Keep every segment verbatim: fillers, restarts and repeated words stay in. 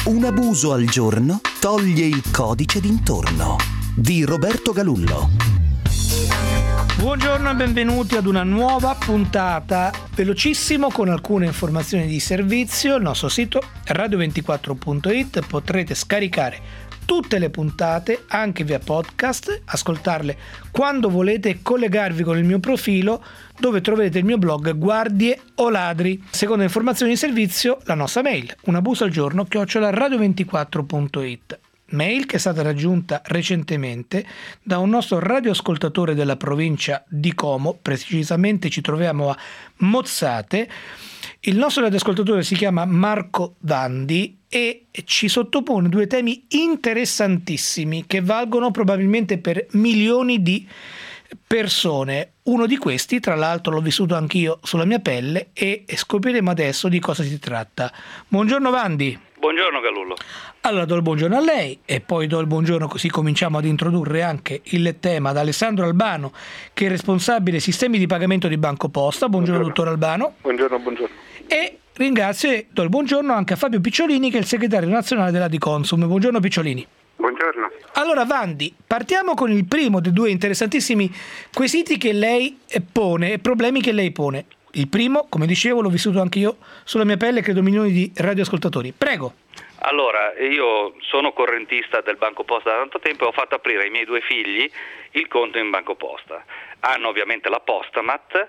Un abuso al giorno toglie il codice d'intorno di Roberto Galullo. Buongiorno e benvenuti ad una nuova puntata, velocissimo con alcune informazioni di servizio. Il nostro sito radio ventiquattro punto it, potrete scaricare tutte le puntate anche via podcast, ascoltarle quando volete e collegarvi con il mio profilo dove troverete il mio blog Guardie o Ladri. Seconda informazione di servizio, la nostra mail, una busa al giorno chiocciola radio ventiquattro punto it. Mail che è stata raggiunta recentemente da un nostro radioascoltatore della provincia di Como, precisamente ci troviamo a Mozzate. Il nostro radioascoltatore si chiama Marco Vandi e ci sottopone due temi interessantissimi che valgono probabilmente per milioni di persone. Uno di questi, tra l'altro, l'ho vissuto anch'io sulla mia pelle e scopriremo adesso di cosa si tratta. Buongiorno Vandi. Buongiorno Galullo. Allora do il buongiorno a lei e poi do il buongiorno, così cominciamo ad introdurre anche il tema, ad Alessandro Albano, che è responsabile sistemi di pagamento di Banco Posta. Buongiorno, buongiorno. Dottor Albano. Buongiorno, buongiorno. E ringrazio e do il buongiorno anche a Fabio Picciolini, che è il segretario nazionale della Diconsum. Buongiorno Picciolini. Buongiorno. Allora Vandi, partiamo con il primo dei due interessantissimi quesiti che lei pone e problemi che lei pone. Il primo, come dicevo, l'ho vissuto anche io sulla mia pelle, credo milioni di radioascoltatori. Prego. Allora, io sono correntista del Banco Posta da tanto tempo e ho fatto aprire ai miei due figli il conto in Banco Posta. Hanno ovviamente la Postamat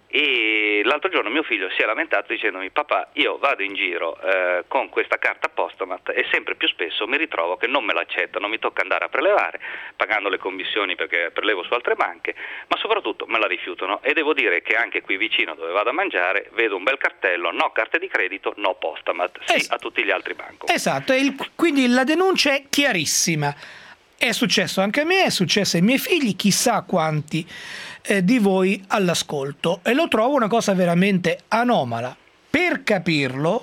e l'altro giorno mio figlio si è lamentato dicendomi: papà, io vado in giro eh, con questa carta Postamat e sempre più spesso mi ritrovo che non me l'accettano, mi tocca andare a prelevare pagando le commissioni perché prelevo su altre banche, ma soprattutto me la rifiutano. E devo dire che anche qui vicino dove vado a mangiare vedo un bel cartello: no carte di credito, no Postamat, sì es- a tutti gli altri bancomat. Esatto, e il, quindi la denuncia è chiarissima. È successo anche a me, è successo ai miei figli, chissà quanti eh, di voi all'ascolto, e lo trovo una cosa veramente anomala. Per capirlo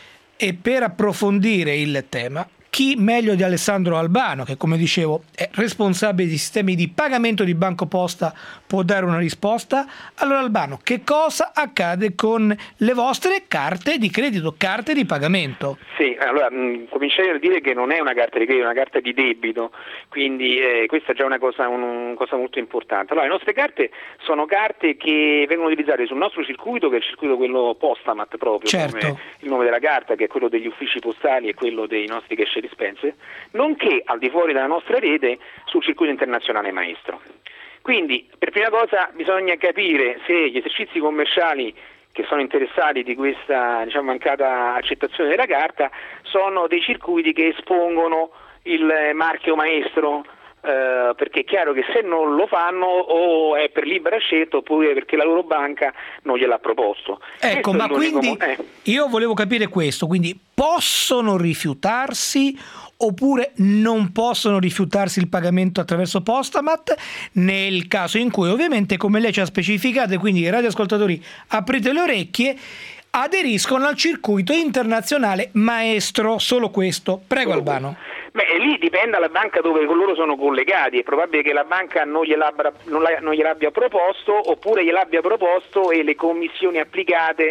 e per approfondire il tema, chi meglio di Alessandro Albano, che come dicevo è responsabile di sistemi di pagamento di Banco Posta, può dare una risposta. Allora Albano, che cosa accade con le vostre carte di credito, carte di pagamento? Sì, allora mh, comincerei a dire che non è una carta di credito, è una carta di debito, quindi eh, questa è già una cosa, un, una cosa molto importante. Allora, le nostre carte sono carte che vengono utilizzate sul nostro circuito, che è il circuito quello Postamat proprio, certo, come il nome della carta, che è quello degli uffici postali e quello dei nostri cash dispenser, nonché al di fuori della nostra rete sul circuito internazionale Maestro. Quindi, per prima cosa, bisogna capire se gli esercizi commerciali che sono interessati di questa, diciamo, mancata accettazione della carta sono dei circuiti che espongono il marchio Maestro, eh, perché è chiaro che se non lo fanno o è per libera scelta oppure perché la loro banca non gliel'ha proposto. Ecco, questo ma quindi mo- eh. io volevo capire questo, quindi possono rifiutarsi oppure non possono rifiutarsi il pagamento attraverso Postamat nel caso in cui, ovviamente, come lei ci ha specificato, e quindi i radioascoltatori aprite le orecchie, aderiscono al circuito internazionale Maestro. Solo questo. Prego Albano. Beh, lì dipende dalla banca dove loro sono collegati. È probabile che la banca non gliel'abbia, non la, non gliel'abbia proposto, oppure gliel'abbia proposto e le commissioni applicate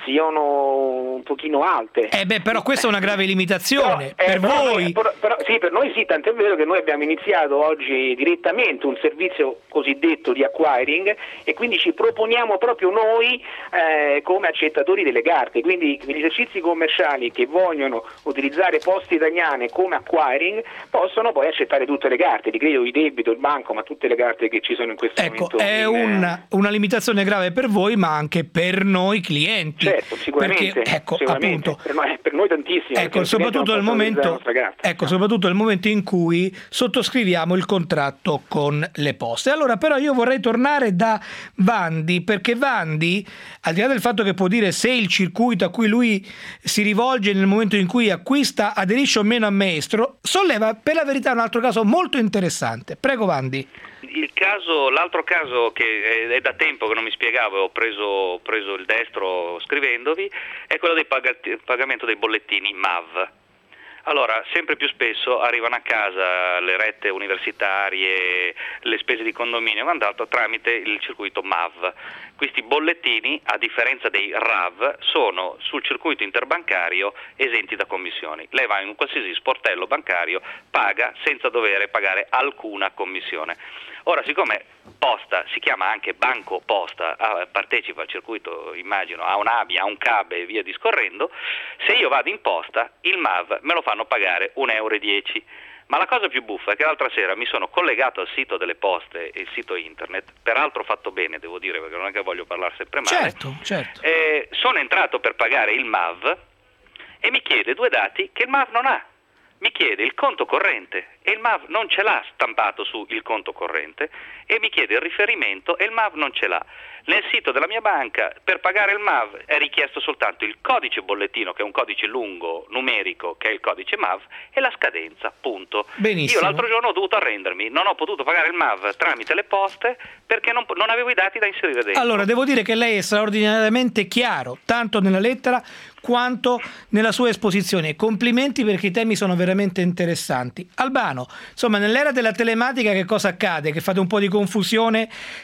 siano un pochino alte. Eh beh, però questa è una grave limitazione. Però, eh, per però, voi però, però, sì, per noi sì, tant'è vero che noi abbiamo iniziato oggi direttamente un servizio cosiddetto di acquiring e quindi ci proponiamo proprio noi eh, come accettatori delle carte. Quindi gli esercizi commerciali che vogliono utilizzare Poste Italiane come acquiring possono poi accettare tutte le carte di credito, di debito, il banco, ma tutte le carte che ci sono in questo ecco, momento. È in, una, una limitazione grave per voi, ma anche per noi clienti. Certo, sicuramente, perché, ecco, sicuramente. appunto, per, noi, per noi tantissimo. Ecco, soprattutto nel momento, ecco, soprattutto nel momento in cui sottoscriviamo il contratto con le poste. Allora, però, io vorrei tornare da Vandi, perché Vandi, al di là del fatto che può dire se il circuito a cui lui si rivolge nel momento in cui acquista aderisce o meno a Maestro, solleva per la verità un altro caso molto interessante. Prego Vandi. Il caso, l'altro caso che è da tempo che non mi spiegavo e ho preso, ho preso il destro scrivendovi, è quello del pagamento dei bollettini M A V. Allora, sempre più spesso arrivano a casa le rette universitarie, le spese di condominio e quant'altro tramite il circuito M A V. Questi bollettini, a differenza dei R A V, sono sul circuito interbancario esenti da commissioni. Lei va in un qualsiasi sportello bancario, paga senza dover pagare alcuna commissione. Ora, siccome Posta si chiama anche Banco Posta, ah, partecipa al circuito, immagino, a un A B I, a un C A B e via discorrendo, se io vado in posta, il M A V me lo fanno pagare un euro e dieci. Ma la cosa più buffa è che l'altra sera mi sono collegato al sito delle poste, il sito internet, peraltro fatto bene, devo dire, perché non è che voglio parlare sempre male. Certo, certo. Eh, sono entrato per pagare il M A V e mi chiede due dati che il M A V non ha. Mi chiede il conto corrente e il M A V non ce l'ha stampato su il conto corrente e mi chiede il riferimento e il M A V non ce l'ha. Nel sito della mia banca per pagare il M A V è richiesto soltanto il codice bollettino, che è un codice lungo numerico, che è il codice M A V, e la scadenza, punto. Benissimo. Io l'altro giorno ho dovuto arrendermi, non ho potuto pagare il M A V tramite le poste perché non, non avevo i dati da inserire dentro. Allora, devo dire che lei è straordinariamente chiaro, tanto nella lettera quanto nella sua esposizione. Complimenti, perché i temi sono veramente interessanti. Albano, insomma, nell'era della telematica che cosa accade? Che fate un po' di confusione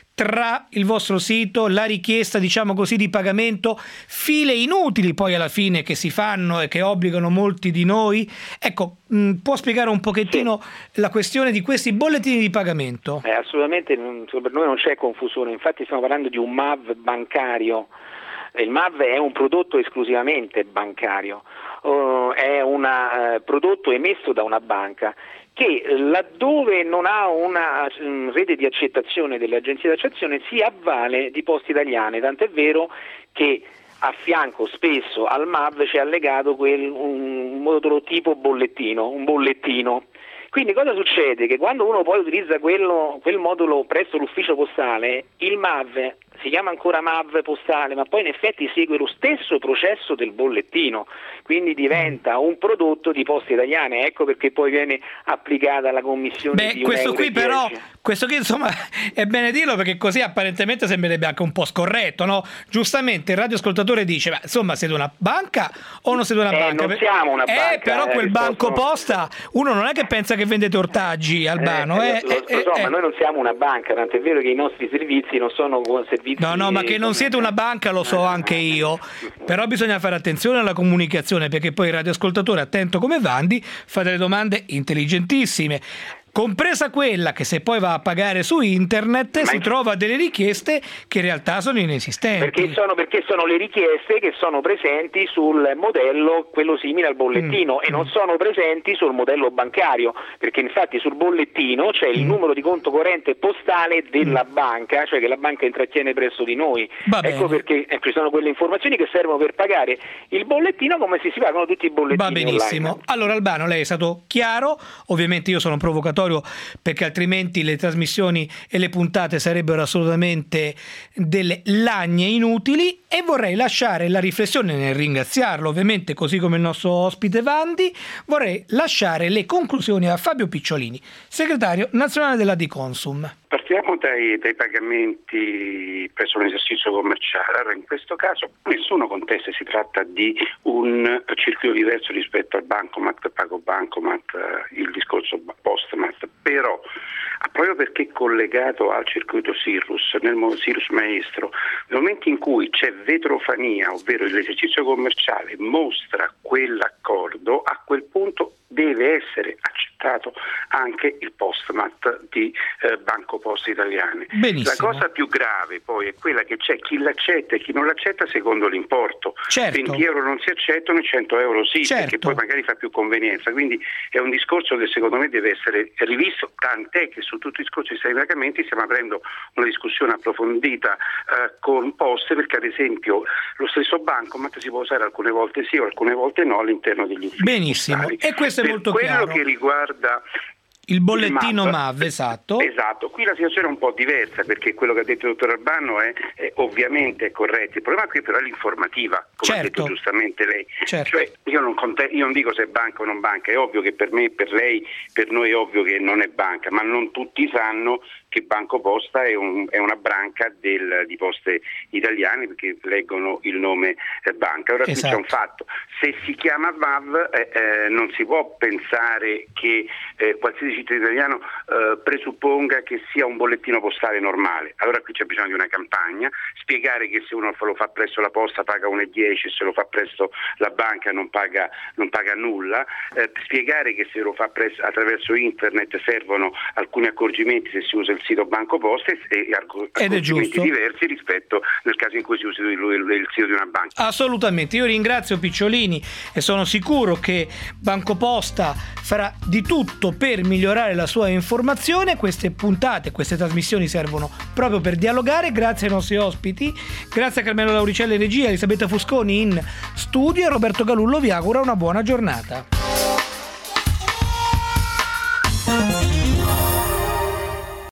tra il vostro sito, la richiesta, diciamo così, di pagamento, file inutili poi alla fine che si fanno e che obbligano molti di noi. Ecco, mh, può spiegare un pochettino sì. la questione di questi bollettini di pagamento? Eh, assolutamente, non, per noi non c'è confusione, infatti stiamo parlando di un M A V bancario. Il M A V è un prodotto esclusivamente bancario, uh, è un uh, prodotto emesso da una banca che laddove non ha una um, rete di accettazione delle agenzie di accettazione si avvale di Poste Italiane, tant'è vero che a fianco spesso al M A V c'è allegato quel, un modulo tipo bollettino, un bollettino. Quindi cosa succede? Che quando uno poi utilizza quello, quel modulo presso l'ufficio postale, il M A V si chiama ancora M A V postale, ma poi in effetti segue lo stesso processo del bollettino, quindi diventa un prodotto di Poste Italiane, ecco perché poi viene applicata la commissione Beh, di questo qui dieci. però, questo qui insomma è bene dirlo, perché così apparentemente sembrerebbe anche un po' scorretto, no? Giustamente il radioascoltatore dice, ma insomma siete una banca o non siete una eh, banca? Non siamo una banca. Eh, però quel banco posta, uno non è che pensa che vendete ortaggi, Albano. Eh, eh, lo, lo, eh, lo so, eh. ma noi non siamo una banca, tant'è vero che i nostri servizi non sono servizi. No, no, ma che non siete una banca lo so anche io, però bisogna fare attenzione alla comunicazione, perché poi il radioascoltatore, attento come Vanni, fa delle domande intelligentissime, compresa quella che se poi va a pagare su internet ma si trova delle richieste che in realtà sono inesistenti. Perché sono, perché sono le richieste che sono presenti sul modello, quello simile al bollettino, mm. e non sono presenti sul modello bancario, perché infatti sul bollettino c'è il mm. numero di conto corrente postale della mm. banca, cioè che la banca intrattiene presso di noi. Va ecco bene. Perché eh, ci sono quelle informazioni che servono per pagare il bollettino come se si pagano tutti i bollettini. Va benissimo. Online. Allora Albano, lei è stato chiaro, ovviamente io sono un provocatorio, perché altrimenti le trasmissioni e le puntate sarebbero assolutamente delle lagne inutili, e vorrei lasciare la riflessione, nel ringraziarlo ovviamente, così come il nostro ospite Vanni, vorrei lasciare le conclusioni a Fabio Picciolini, segretario nazionale della Diconsum. Partiamo dai, dai pagamenti presso un esercizio commerciale. Allora, in questo caso nessuno contesta, si tratta di un circuito diverso rispetto al bancomat, pago bancomat, il discorso postmat, però proprio perché è collegato al circuito Sirrus, nel Sirrus maestro, nel momento in cui c'è vetrofania, ovvero l'esercizio commerciale mostra quell'accordo, a quel punto deve essere accettato anche il postmat di eh, Banco Poste Italiane. Benissimo. La cosa più grave poi è quella che c'è chi l'accetta e chi non l'accetta secondo l'importo. Certo. venti euro non si accettano, cento euro sì, certo. perché poi magari fa più convenienza. Quindi è un discorso che secondo me deve essere rivisto, tant'è che su tutto il discorso dei pagamenti stiamo aprendo una discussione approfondita eh, con Poste, perché ad esempio lo stesso bancomat si può usare alcune volte sì o alcune volte no all'interno degli uffici. Benissimo, postali. e questo è per molto quello chiaro. Che riguarda il bollettino il M A V, esatto. Esatto, qui la situazione è un po' diversa, perché quello che ha detto il dottor Albano è, è ovviamente corretto. Il problema qui però è l'informativa, come certo. ha detto giustamente lei. Certo. Cioè io non, conte- io non dico se è banca o non banca, è ovvio che per me, per lei, per noi è ovvio che non è banca, ma non tutti sanno che BancoPosta è, un, è una branca del, di Poste Italiane, perché leggono il nome eh, banca. Ora esatto. qui c'è un fatto: se si chiama V A V eh, eh, non si può pensare che eh, qualsiasi cittadino italiano eh, presupponga che sia un bollettino postale normale. Allora qui c'è bisogno di una campagna, spiegare che se uno lo fa presso la posta paga uno e dieci, se lo fa presso la banca non paga, non paga nulla, eh, spiegare che se lo fa presso, attraverso internet servono alcuni accorgimenti se si usa il sito BancoPosta e, e accorgimenti diversi rispetto nel caso in cui si usi il, il, il sito di una banca. Assolutamente, io ringrazio Picciolini e sono sicuro che BancoPosta farà di tutto per migliorare la sua informazione. Queste puntate, queste trasmissioni servono proprio per dialogare. Grazie ai nostri ospiti, grazie a Carmelo Lauricelli in regia, Elisabetta Fusconi in studio e Roberto Galullo vi augura una buona giornata.